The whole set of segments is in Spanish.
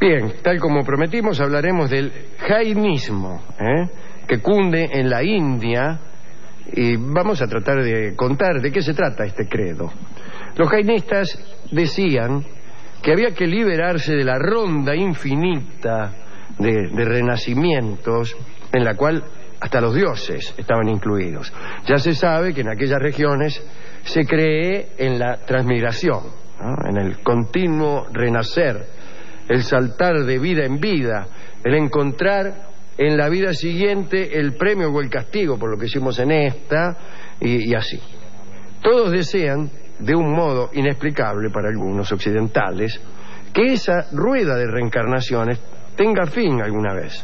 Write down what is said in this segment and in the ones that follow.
Bien, tal como prometimos, hablaremos del jainismo, que cunde en la India, y vamos a tratar de contar de qué se trata este credo. Los jainistas decían que había que liberarse de la ronda infinita de renacimientos en la cual hasta los dioses estaban incluidos. Ya se sabe que en aquellas regiones se cree en la transmigración, ¿no? En el continuo renacer, el saltar de vida en vida, el encontrar en la vida siguiente el premio o el castigo por lo que hicimos en esta, y así. Todos desean, de un modo inexplicable para algunos occidentales, que esa rueda de reencarnaciones tenga fin alguna vez.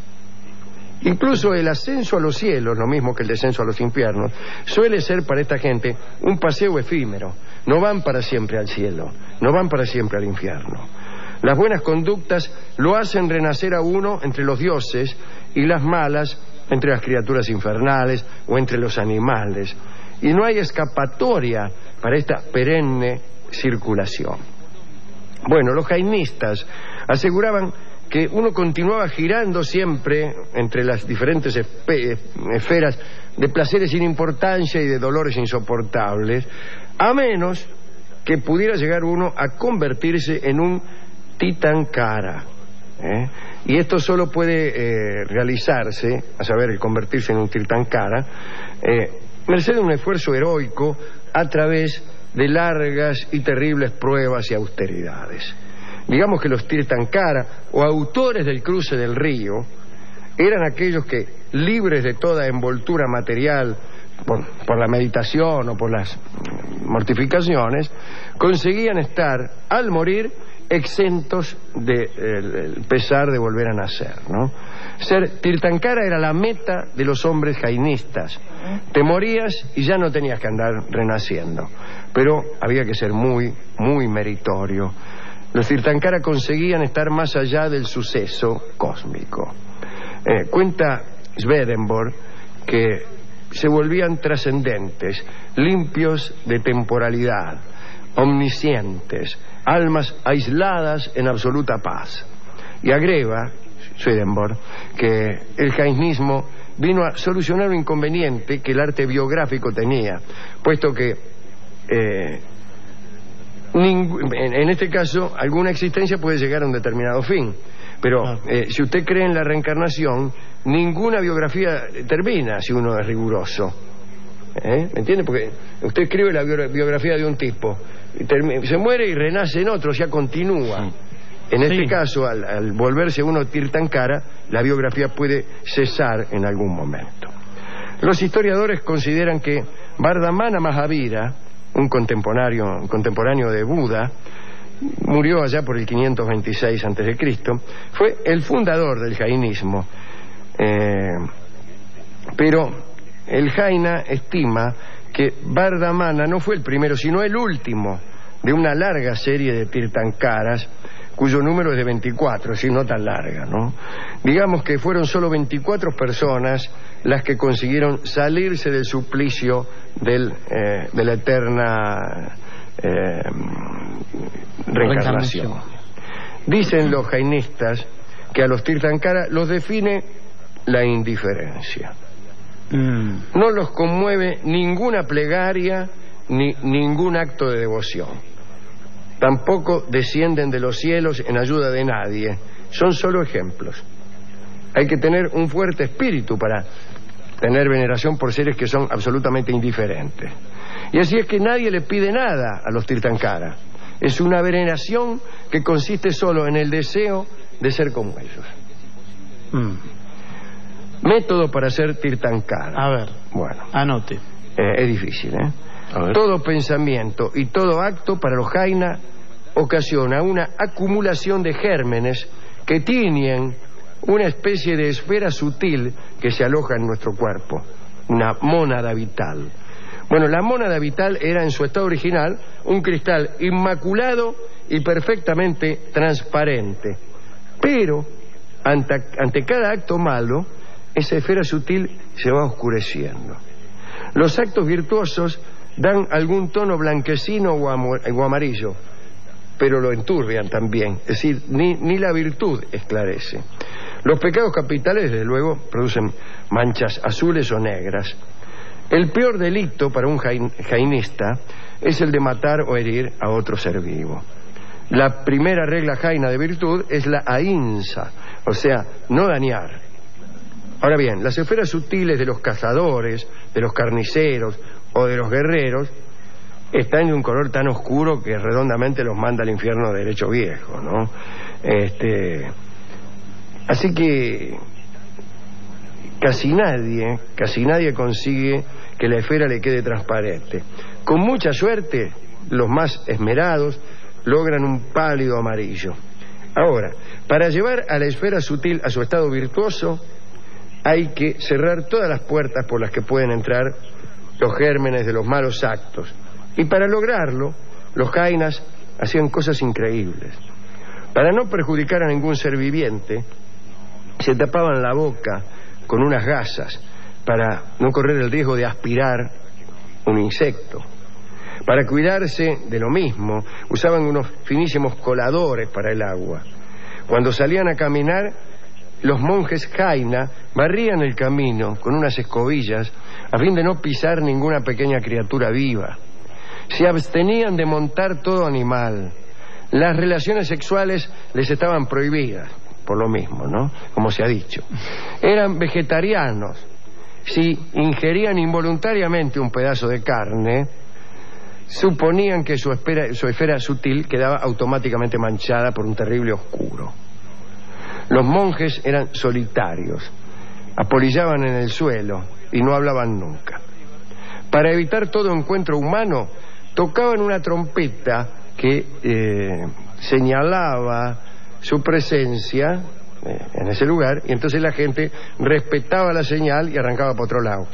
Incluso el ascenso a los cielos, lo mismo que el descenso a los infiernos, suele ser para esta gente un paseo efímero. No van para siempre al cielo, no van para siempre al infierno. Las buenas conductas lo hacen renacer a uno entre los dioses y las malas entre las criaturas infernales o entre los animales. Y no hay escapatoria para esta perenne circulación. Bueno, los jainistas aseguraban que uno continuaba girando siempre entre las diferentes esferas de placeres sin importancia y de dolores insoportables, a menos que pudiera llegar uno a convertirse en un Tirthankara. Y esto solo puede realizarse, a saber, el convertirse en un Tirthankara, merced a un esfuerzo heroico a través de largas y terribles pruebas y austeridades. Digamos que los Tirthankara, o autores del cruce del río, eran aquellos que, libres de toda envoltura material por la meditación o por las mortificaciones, conseguían estar, al morir, exentos del pesar de volver a nacer, ¿no? Ser Tirthankara era la meta de los hombres jainistas. Te morías y ya no tenías que andar renaciendo, pero había que ser muy, muy meritorio. Los Tirthankara conseguían estar más allá del suceso cósmico. Cuenta Swedenborg que se volvían trascendentes, limpios de temporalidad, omniscientes, almas aisladas en absoluta paz. Y agrega Swedenborg que el jainismo vino a solucionar un inconveniente que el arte biográfico tenía, puesto que en este caso alguna existencia puede llegar a un determinado fin, pero si usted cree en la reencarnación, ninguna biografía termina si uno es riguroso. ¿Me entiende? Porque usted escribe la biografía de un tipo, se muere y renace en otro, ya continúa. En este caso, al volverse uno Tirthankara, la biografía puede cesar en algún momento. Los historiadores consideran que Vardhamana Mahavira, un contemporáneo de Buda, murió allá por el 526 a.C., fue el fundador del jainismo. Pero el Jaina estima que Vardhamana no fue el primero, sino el último de una larga serie de Tirthankaras, cuyo número es de 24, si no tan larga, ¿no? Digamos que fueron solo 24 personas las que consiguieron salirse del suplicio de la eterna reencarnación. Dicen los jainistas que a los Tirthankara los define la indiferencia. No los conmueve ninguna plegaria ni ningún acto de devoción. Tampoco descienden de los cielos en ayuda de nadie. Son solo ejemplos. Hay que tener un fuerte espíritu para tener veneración por seres que son absolutamente indiferentes. Y así es que nadie le pide nada a los Tirthankara. Es una veneración que consiste solo en el deseo de ser como ellos. Método para ser Tirthankara. A ver, bueno, anote. Es difícil, Todo pensamiento y todo acto para los jaina ocasiona una acumulación de gérmenes que tiñen una especie de esfera sutil que se aloja en nuestro cuerpo, una mónada vital. Bueno, la mónada vital era en su estado original un cristal inmaculado y perfectamente transparente, pero ante cada acto malo, esa esfera sutil se va oscureciendo. Los actos virtuosos dan algún tono blanquecino o amarillo, pero lo enturbian también. Es decir, ni la virtud esclarece. Los pecados capitales, desde luego, producen manchas azules o negras. El peor delito para un jainista es el de matar o herir a otro ser vivo. La primera regla jaina de virtud es la ahimsa, o sea, no dañar. Ahora bien, las esferas sutiles de los cazadores, de los carniceros o de los guerreros están de un color tan oscuro que redondamente los manda al infierno de derecho viejo, ¿no? Así que casi nadie consigue que la esfera le quede transparente. Con mucha suerte, los más esmerados logran un pálido amarillo. Ahora, para llevar a la esfera sutil a su estado virtuoso, hay que cerrar todas las puertas por las que pueden entrar los gérmenes de los malos actos. Y para lograrlo, los jainas hacían cosas increíbles. Para no perjudicar a ningún ser viviente, se tapaban la boca con unas gasas para no correr el riesgo de aspirar un insecto. Para cuidarse de lo mismo, usaban unos finísimos coladores para el agua. Cuando salían a caminar, los monjes jaina barrían el camino con unas escobillas a fin de no pisar ninguna pequeña criatura viva. Se abstenían de montar todo animal. Las relaciones sexuales les estaban prohibidas, por lo mismo, ¿no? Como se ha dicho. Eran vegetarianos. Si ingerían involuntariamente un pedazo de carne, suponían que su esfera sutil quedaba automáticamente manchada por un terrible oscuro. Los monjes eran solitarios, apolillaban en el suelo y no hablaban nunca. Para evitar todo encuentro humano, tocaban una trompeta que señalaba su presencia en ese lugar, y entonces la gente respetaba la señal y arrancaba por otro lado.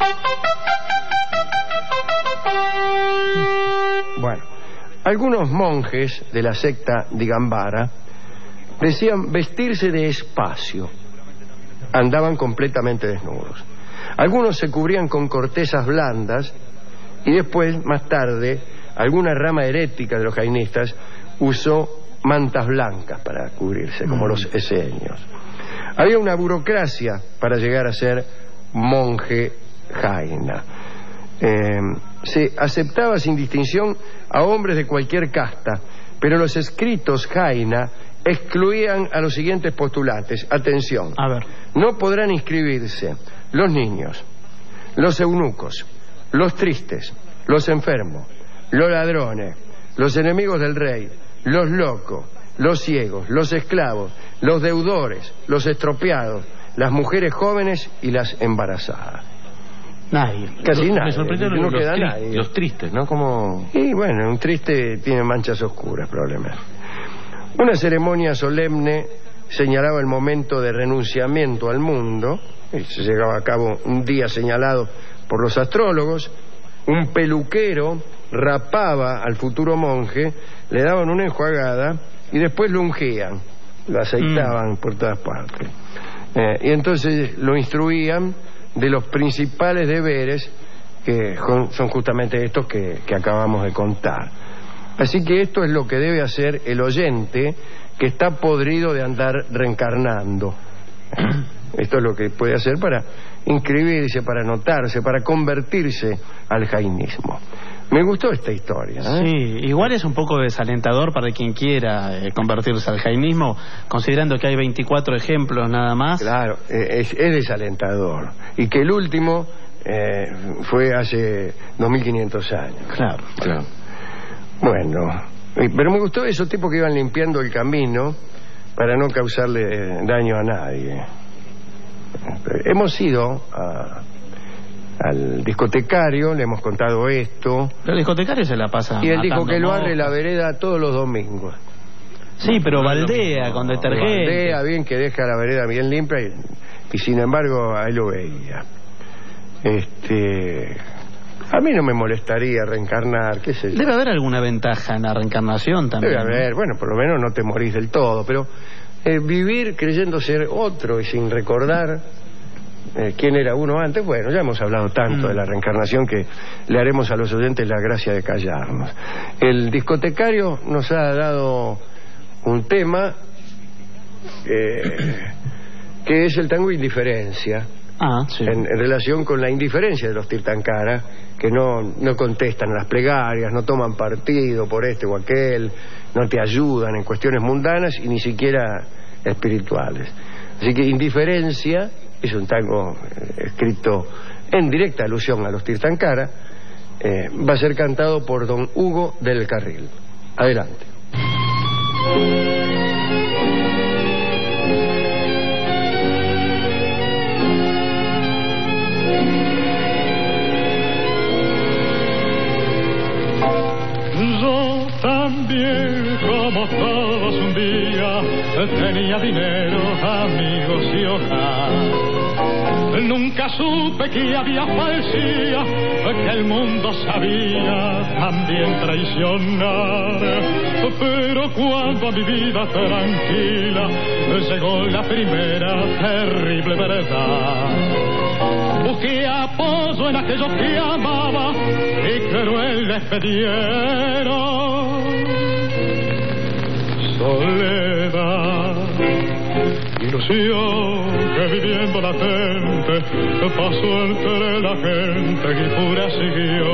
Bueno, algunos monjes de la secta Digambara decían vestirse de espacio. Andaban completamente desnudos. Algunos se cubrían con cortezas blandas y después, más tarde, alguna rama herética de los jainistas usó mantas blancas para cubrirse, como los eseños. Había una burocracia para llegar a ser monje jaina. Se aceptaba sin distinción a hombres de cualquier casta, pero los escritos jaina excluían a los siguientes postulantes. Atención. A ver. No podrán inscribirse los niños, los eunucos, los tristes, los enfermos, los ladrones, los enemigos del rey, los locos, los ciegos, los esclavos, los deudores, los estropeados, las mujeres jóvenes y las embarazadas. Nadie. Casi nadie. Me sorprendió no queda nadie. Los tristes, ¿no? Como... Y bueno, un triste tiene manchas oscuras probablemente. Una ceremonia solemne señalaba el momento de renunciamiento al mundo, y se llevaba a cabo un día señalado por los astrólogos. Un peluquero rapaba al futuro monje, le daban una enjuagada y después lo ungían, lo aceitaban por todas partes. Y entonces lo instruían de los principales deberes, que son justamente estos que acabamos de contar. Así que esto es lo que debe hacer el oyente que está podrido de andar reencarnando. Esto es lo que puede hacer para inscribirse, para anotarse, para convertirse al jainismo. Me gustó esta historia, ¿eh? Sí, igual es un poco desalentador para quien quiera convertirse al jainismo, considerando que hay 24 ejemplos nada más. Claro, es desalentador. Y que el último fue hace 2500 años. Claro. Bueno, pero me gustó esos tipos que iban limpiando el camino para no causarle daño a nadie. Hemos ido al discotecario, le hemos contado esto. Pero el discotecario se la pasa. Y él dijo que lo moscas. barre la vereda todos los domingos. Sí, pero baldea con detergente. Baldea bien, que deja la vereda bien limpia y sin embargo ahí lo veía. A mí no me molestaría reencarnar, qué sé yo. Debe haber alguna ventaja en la reencarnación también. Debe haber, bueno, por lo menos no te morís del todo, pero vivir creyendo ser otro y sin recordar ¿Quién era uno antes? Bueno, ya hemos hablado tanto de la reencarnación que le haremos a los oyentes la gracia de callarnos. El discotecario nos ha dado un tema que es el tango Indiferencia. Sí. En relación con la indiferencia de los Tirtankara, que no contestan a las plegarias, no toman partido por este o aquel, no te ayudan en cuestiones mundanas y ni siquiera espirituales. Así que Indiferencia es un tango escrito en directa alusión a los Tirtankara. Va a ser cantado por don Hugo del Carril. Adelante. Yo también, como todos un día, tenía dinero, amigos y hogar. Nunca supe que había falsía, que el mundo sabía también traicionar. Pero cuando a mi vida tranquila llegó la primera terrible verdad, busqué apoyo en aquellos que amaba y cruel les pedieron soledad. Ilusión que viviendo latente pasó entre la gente y pura siguió.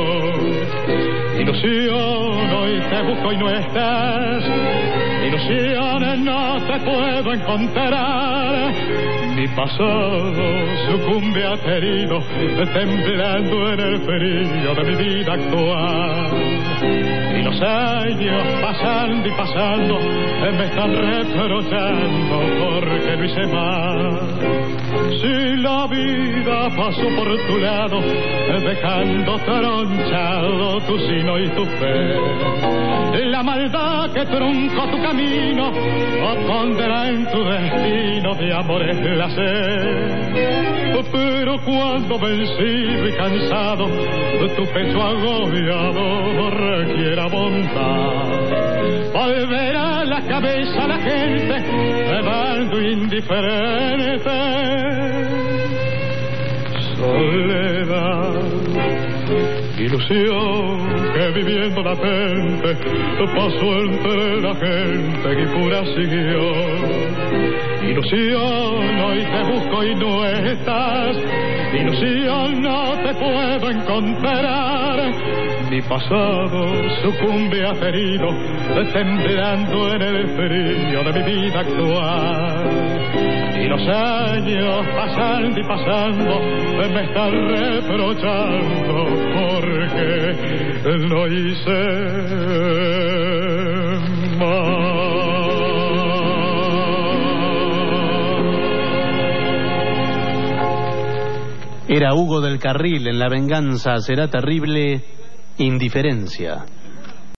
Ilusión, hoy te busco y no estás. Ilusión, no te puedo encontrar. Mi pasado sucumbe aterido, temblando en el frío de mi vida actual. Y los años pasando y pasando me están reprochando porque no hice mal. Si la vida pasó por tu lado, dejando tronchado tu sino y tu fe, la maldad que truncó tu camino pondrá en tu destino de amores la sed. Pero cuando vencido y cansado tu pecho agobiado requiera bondad, volverá la cabeza a la gente dando indiferente. Soledad, ilusión que viviendo latente pasó entre la gente y pura siguió. Ilusión, hoy te busco y no estás. Ilusión, no te puedo encontrar. Mi pasado sucumbe aterido, temblando en el frío de mi vida actual. Y los años pasando y pasando me están reprochando porque no hice mal. Era Hugo del Carril en La venganza será terrible, Indiferencia.